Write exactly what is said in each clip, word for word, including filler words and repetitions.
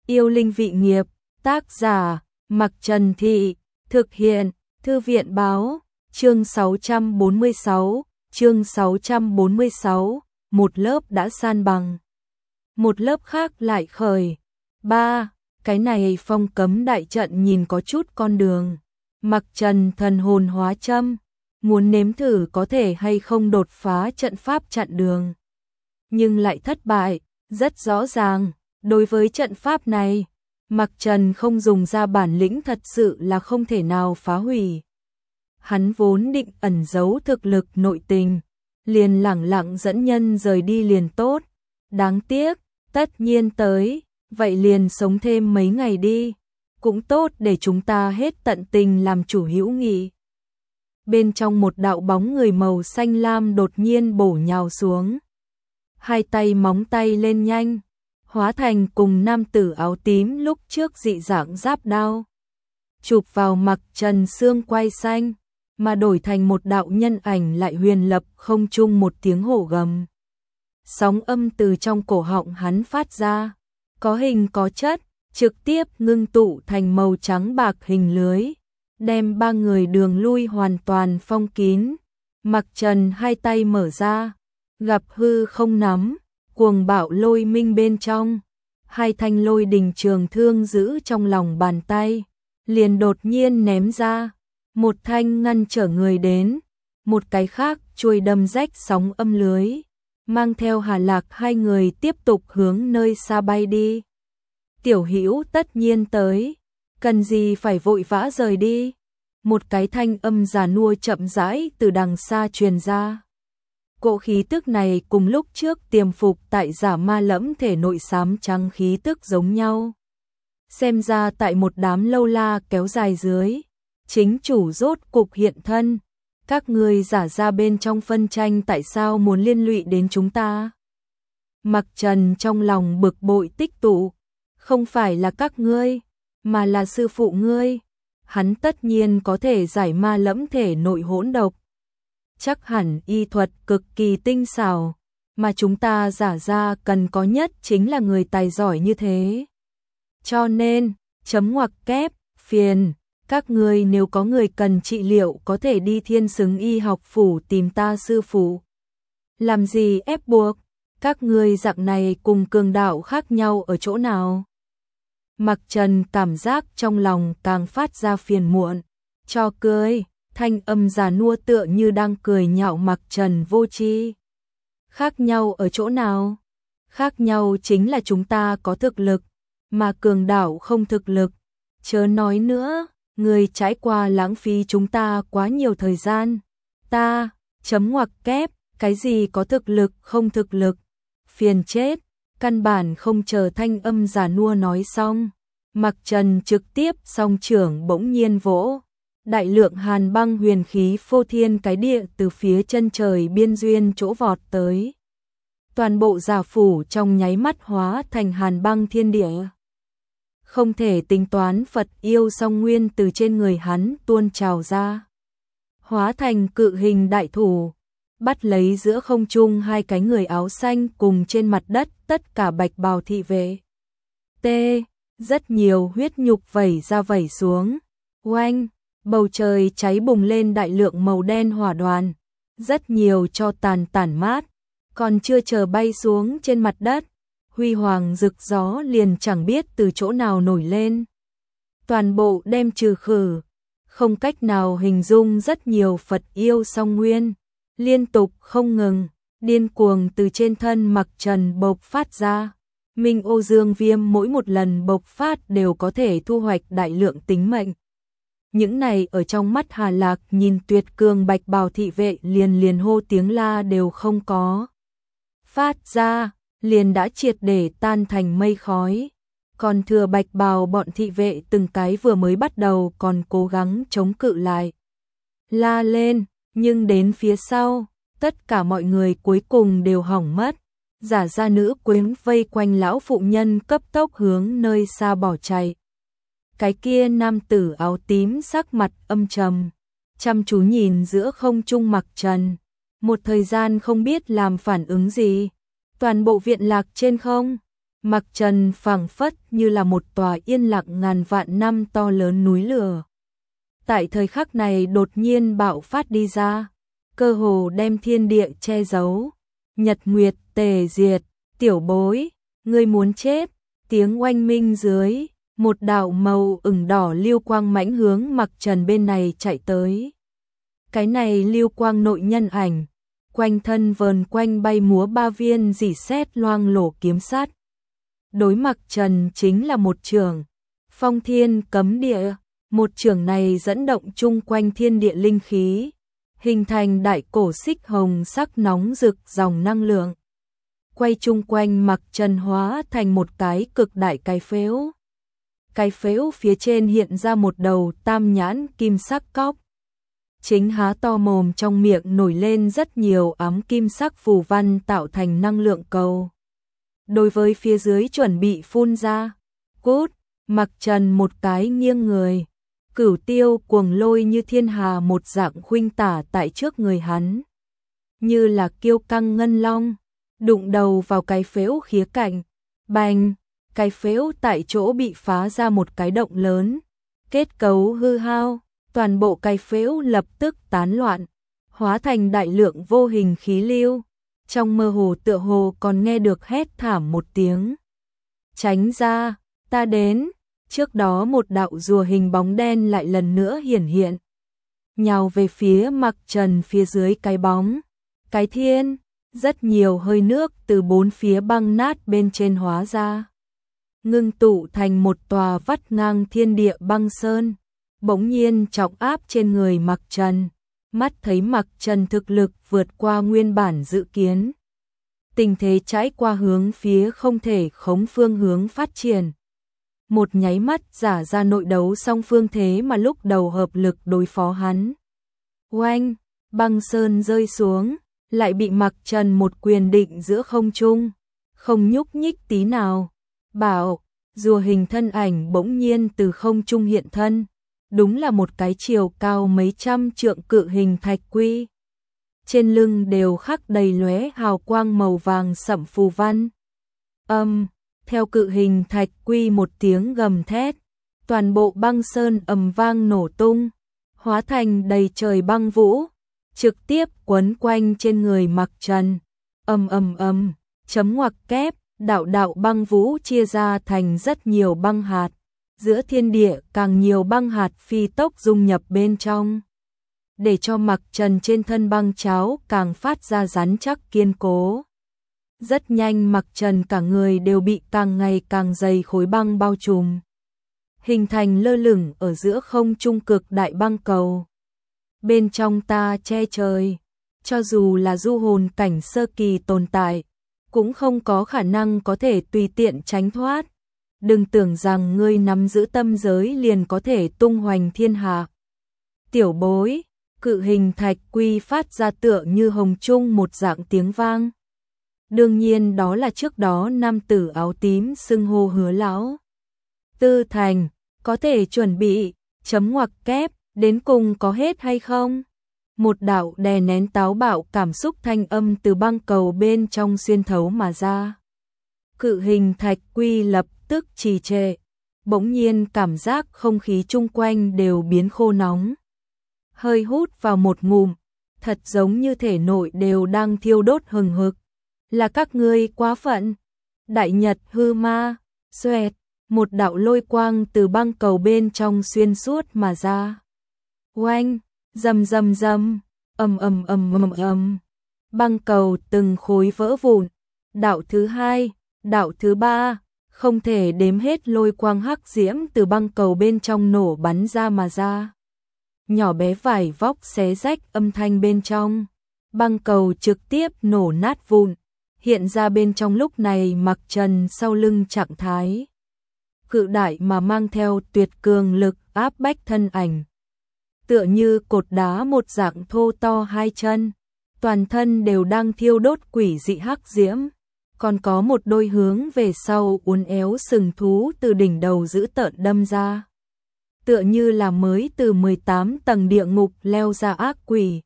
Yêu linh vị nghiệp, tác giả, Mặc Trần Thị, thực hiện, Thư viện báo, chương sáu trăm bốn mươi sáu, chương sáu trăm bốn mươi sáu, một lớp đã san bằng. Một lớp khác lại khởi. Ba, cái này phong cấm đại trận nhìn có chút con đường. Mặc Trần thần hồn hóa châm, muốn nếm thử có thể hay không đột phá trận pháp chặn đường. Nhưng lại thất bại, rất rõ ràng, đối với trận pháp này, Mặc Trần không dùng ra bản lĩnh thật sự là không thể nào phá hủy. Hắn vốn định ẩn giấu thực lực nội tình, liền lẳng lặng dẫn nhân rời đi liền tốt. Đáng tiếc, tất nhiên tới, vậy liền sống thêm mấy ngày đi, cũng tốt để chúng ta hết tận tình làm chủ hữu nghị. Bên trong một đạo bóng người màu xanh lam đột nhiên bổ nhào xuống. Hai tay móng tay lên nhanh, hóa thành cùng nam tử áo tím lúc trước dị dạng giáp đao. Chụp vào Mặc Trần xương quai xanh, mà đổi thành một đạo nhân ảnh lại huyền lập không trung một tiếng hổ gầm. Sóng âm từ trong cổ họng hắn phát ra, có hình có chất, trực tiếp ngưng tụ thành màu trắng bạc hình lưới, đem ba người đường lui hoàn toàn phong kín. Mặc Trần hai tay mở ra, gặp hư không nắm, cuồng bạo lôi minh bên trong, hai thanh lôi đình trường thương giữ trong lòng bàn tay, liền đột nhiên ném ra, một thanh ngăn trở người đến, một cái khác chuôi đâm rách sóng âm lưới, mang theo Hà Lạc hai người tiếp tục hướng nơi xa bay đi. Tiểu Hữu tất nhiên tới, cần gì phải vội vã rời đi? Một cái thanh âm già nua chậm rãi từ đằng xa truyền ra. Cỗ khí tức này cùng lúc trước tiềm phục tại giả ma lẫm thể nội xám trắng khí tức giống nhau. Xem ra tại một đám lâu la kéo dài dưới, chính chủ rốt cục hiện thân. Các ngươi giả ra bên trong phân tranh tại sao muốn liên lụy đến chúng ta? Mặc Trần trong lòng bực bội tích tụ, không phải là các ngươi, mà là sư phụ ngươi. Hắn tất nhiên có thể giải ma lẫm thể nội hỗn độc. Chắc hẳn y thuật cực kỳ tinh xảo, mà chúng ta giả ra cần có nhất chính là người tài giỏi như thế. Cho nên, chấm ngoặc kép, phiền, các ngươi nếu có người cần trị liệu có thể đi Thiên Xứng Y học phủ tìm ta sư phụ. Làm gì ép buộc, các ngươi dạng này cùng cường đạo khác nhau ở chỗ nào? Mặc Trần cảm giác trong lòng càng phát ra phiền muộn, cho cười, thanh âm già nua tựa như đang cười nhạo Mặc Trần vô tri. Khác nhau ở chỗ nào? Khác nhau chính là chúng ta có thực lực, mà cường đạo không thực lực. Chớ nói nữa, người trải qua lãng phí chúng ta quá nhiều thời gian. Ta, chấm ngoặc kép, cái gì có thực lực không thực lực? Phiền chết, căn bản không chờ thanh âm già nua nói xong. Mặc Trần trực tiếp song trưởng bỗng nhiên vỗ. Đại lượng hàn băng huyền khí phô thiên cái địa từ phía chân trời biên duyên chỗ vọt tới. Toàn bộ giả phủ trong nháy mắt hóa thành hàn băng thiên địa. Không thể tính toán Phật yêu song nguyên từ trên người hắn tuôn trào ra. Hóa thành cự hình đại thủ, bắt lấy giữa không trung hai cái người áo xanh cùng trên mặt đất tất cả bạch bào thị vệ. T. Rất nhiều huyết nhục vẩy ra vẩy xuống. Oanh, bầu trời cháy bùng lên đại lượng màu đen hỏa đoàn. Rất nhiều cho tàn tản mát, còn chưa chờ bay xuống trên mặt đất. Huy hoàng rực gió liền chẳng biết từ chỗ nào nổi lên. Toàn bộ đem trừ khử, không cách nào hình dung rất nhiều Phật yêu song nguyên. Liên tục không ngừng, điên cuồng từ trên thân Mặc Trần bộc phát ra. Minh ô dương viêm mỗi một lần bộc phát đều có thể thu hoạch đại lượng tính mệnh. Những này ở trong mắt Hà Lạc nhìn tuyệt cường bạch bào thị vệ liền liền hô tiếng la đều không có. Phát ra, liền đã triệt để tan thành mây khói. Còn thừa bạch bào bọn thị vệ từng cái vừa mới bắt đầu còn cố gắng chống cự lại. La lên, nhưng đến phía sau, tất cả mọi người cuối cùng đều hỏng mất. Giả ra nữ quyến vây quanh lão phụ nhân cấp tốc hướng nơi xa bỏ chạy. Cái kia nam tử áo tím sắc mặt âm trầm, chăm chú nhìn giữa không trung Mặc Trần. Một thời gian không biết làm phản ứng gì. Toàn bộ viện lạc trên không. Mặc trần phảng phất như là một tòa yên lặng ngàn vạn năm to lớn núi lửa. Tại thời khắc này đột nhiên bạo phát đi ra, cơ hồ đem thiên địa che giấu. Nhật nguyệt tề diệt, tiểu bối, ngươi muốn chết. Tiếng oanh minh dưới, một đạo màu ửng đỏ lưu quang mãnh hướng Mặc Trần bên này chạy tới. Cái này lưu quang nội nhân ảnh, quanh thân vờn quanh bay múa ba viên rỉ sét loang lổ kiếm sắt. Đối Mặc Trần chính là một trường, phong thiên cấm địa, một trường này dẫn động chung quanh thiên địa linh khí, hình thành đại cổ xích hồng sắc nóng rực dòng năng lượng. Quay chung quanh Mặc Trần hóa thành một cái cực đại cái phếu. Cái phếu phía trên hiện ra một đầu tam nhãn kim sắc cóc. Chính há to mồm, trong miệng nổi lên rất nhiều ám kim sắc phù văn tạo thành năng lượng cầu. Đối với phía dưới chuẩn bị phun ra, cút, Mặc Trần một cái nghiêng người. Cửu tiêu cuồng lôi như thiên hà một dạng khuynh tả tại trước người hắn. Như là kiêu căng ngân long, đụng đầu vào cái phếu khía cạnh. Bành, cái phếu tại chỗ bị phá ra một cái động lớn. Kết cấu hư hao, toàn bộ cái phếu lập tức tán loạn, hóa thành đại lượng vô hình khí lưu. Trong mơ hồ tựa hồ còn nghe được hét thảm một tiếng. Tránh ra, ta đến. Trước đó một đạo rùa hình bóng đen lại lần nữa hiển hiện, nhào về phía Mặc Trần phía dưới cái bóng. Cái thiên, rất nhiều hơi nước từ bốn phía băng nát bên trên hóa ra, ngưng tụ thành một tòa vắt ngang thiên địa băng sơn, bỗng nhiên trọng áp trên người Mặc Trần. Mắt thấy Mặc Trần thực lực vượt qua nguyên bản dự kiến, tình thế trái qua hướng phía không thể khống phương hướng phát triển. Một nháy mắt giả ra nội đấu song phương thế mà lúc đầu hợp lực đối phó hắn. Oanh, băng sơn rơi xuống, lại bị Mặc Trần một quyền định giữa không trung, không nhúc nhích tí nào. Bảo, rùa hình thân ảnh bỗng nhiên từ không trung hiện thân, đúng là một cái chiều cao mấy trăm trượng cự hình thạch quy. Trên lưng đều khắc đầy lóe hào quang màu vàng sẫm phù văn. Âm, um, theo cự hình thạch quy một tiếng gầm thét, toàn bộ băng sơn ầm vang nổ tung, hóa thành đầy trời băng vũ, trực tiếp quấn quanh trên người Mặc Trần. Ầm ầm ầm, chấm ngoặc kép, đạo đạo băng vũ chia ra thành rất nhiều băng hạt, giữa thiên địa càng nhiều băng hạt phi tốc dung nhập bên trong, để cho Mặc Trần trên thân băng cháo càng phát ra rắn chắc kiên cố. Rất nhanh Mặc Trần cả người đều bị càng ngày càng dày khối băng bao trùm, hình thành lơ lửng ở giữa không trung cực đại băng cầu. Bên trong ta che trời, cho dù là du hồn cảnh sơ kỳ tồn tại, cũng không có khả năng có thể tùy tiện tránh thoát. Đừng tưởng rằng ngươi nắm giữ tâm giới liền có thể tung hoành thiên hạ. Tiểu bối, cự hình thạch quy phát ra tựa như hồng trung một dạng tiếng vang. Đương nhiên đó là trước đó nam tử áo tím xưng hô Hứa lão. Tư Thành, có thể chuẩn bị, chấm ngoặc kép, đến cùng có hết hay không? Một đạo đè nén táo bạo cảm xúc thanh âm từ băng cầu bên trong xuyên thấu mà ra. Cự hình thạch quy lập tức trì trệ, bỗng nhiên cảm giác không khí chung quanh đều biến khô nóng. Hơi hút vào một ngụm, thật giống như thể nội đều đang thiêu đốt hừng hực. Là các ngươi quá phận. Đại Nhật hư ma, xoẹt, một đạo lôi quang từ băng cầu bên trong xuyên suốt mà ra. Oanh, rầm rầm rầm, ầm ầm ầm ầm ầm. Băng cầu từng khối vỡ vụn. Đạo thứ hai, đạo thứ ba, không thể đếm hết lôi quang hắc diễm từ băng cầu bên trong nổ bắn ra mà ra. Nhỏ bé vải vóc xé rách âm thanh bên trong. Băng cầu trực tiếp nổ nát vụn. Hiện ra bên trong lúc này Mặc Trần sau lưng trạng thái cự đại mà mang theo tuyệt cường lực áp bách thân ảnh. Tựa như cột đá một dạng thô to hai chân, toàn thân đều đang thiêu đốt quỷ dị hắc diễm, còn có một đôi hướng về sau uốn éo sừng thú từ đỉnh đầu giữ tợn đâm ra. Tựa như là mới từ mười tám tầng địa ngục leo ra ác quỷ.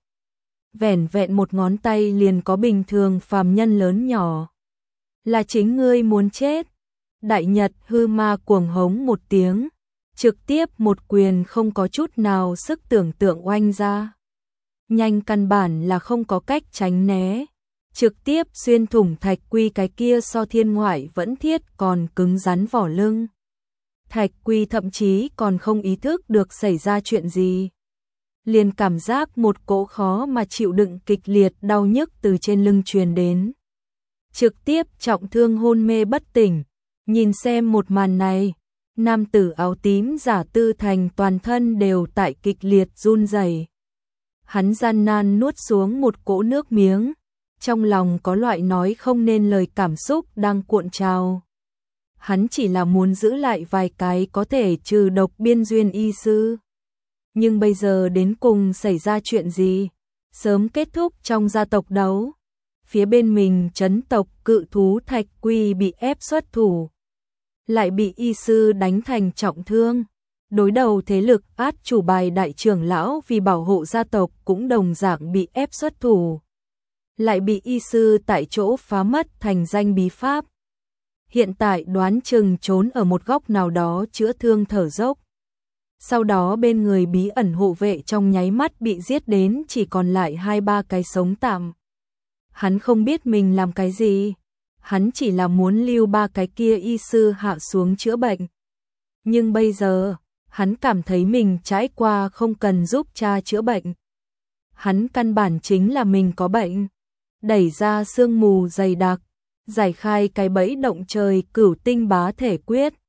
Vẻn vẹn một ngón tay liền có bình thường phàm nhân lớn nhỏ. Là chính ngươi muốn chết. Đại Nhật hư ma cuồng hống một tiếng, trực tiếp một quyền không có chút nào sức tưởng tượng oanh ra. Nhanh căn bản là không có cách tránh né, trực tiếp xuyên thủng Thạch Quy cái kia so thiên ngoại vẫn thiết còn cứng rắn vỏ lưng. Thạch Quy thậm chí còn không ý thức được xảy ra chuyện gì. Liền cảm giác một cỗ khó mà chịu đựng kịch liệt đau nhức từ trên lưng truyền đến. Trực tiếp trọng thương hôn mê bất tỉnh, nhìn xem một màn này, nam tử áo tím Giả Tư Thành toàn thân đều tại kịch liệt run rẩy. Hắn gian nan nuốt xuống một cỗ nước miếng, trong lòng có loại nói không nên lời cảm xúc đang cuộn trào. Hắn chỉ là muốn giữ lại vài cái có thể trừ độc biên duyên y sư. Nhưng bây giờ đến cùng xảy ra chuyện gì? Sớm kết thúc trong gia tộc đấu. Phía bên mình trấn tộc cự thú Thạch Quy bị ép xuất thủ, lại bị y sư đánh thành trọng thương. Đối đầu thế lực át chủ bài đại trưởng lão vì bảo hộ gia tộc cũng đồng dạng bị ép xuất thủ, lại bị y sư tại chỗ phá mất thành danh bí pháp. Hiện tại đoán chừng trốn ở một góc nào đó chữa thương thở dốc. Sau đó bên người bí ẩn hộ vệ trong nháy mắt bị giết đến chỉ còn lại hai ba cái sống tạm. Hắn không biết mình làm cái gì, hắn chỉ là muốn lưu ba cái kia y sư hạ xuống chữa bệnh. Nhưng bây giờ, hắn cảm thấy mình trải qua không cần giúp cha chữa bệnh. Hắn căn bản chính là mình có bệnh. Đẩy ra sương mù dày đặc, giải khai cái bẫy động trời cửu tinh bá thể quyết.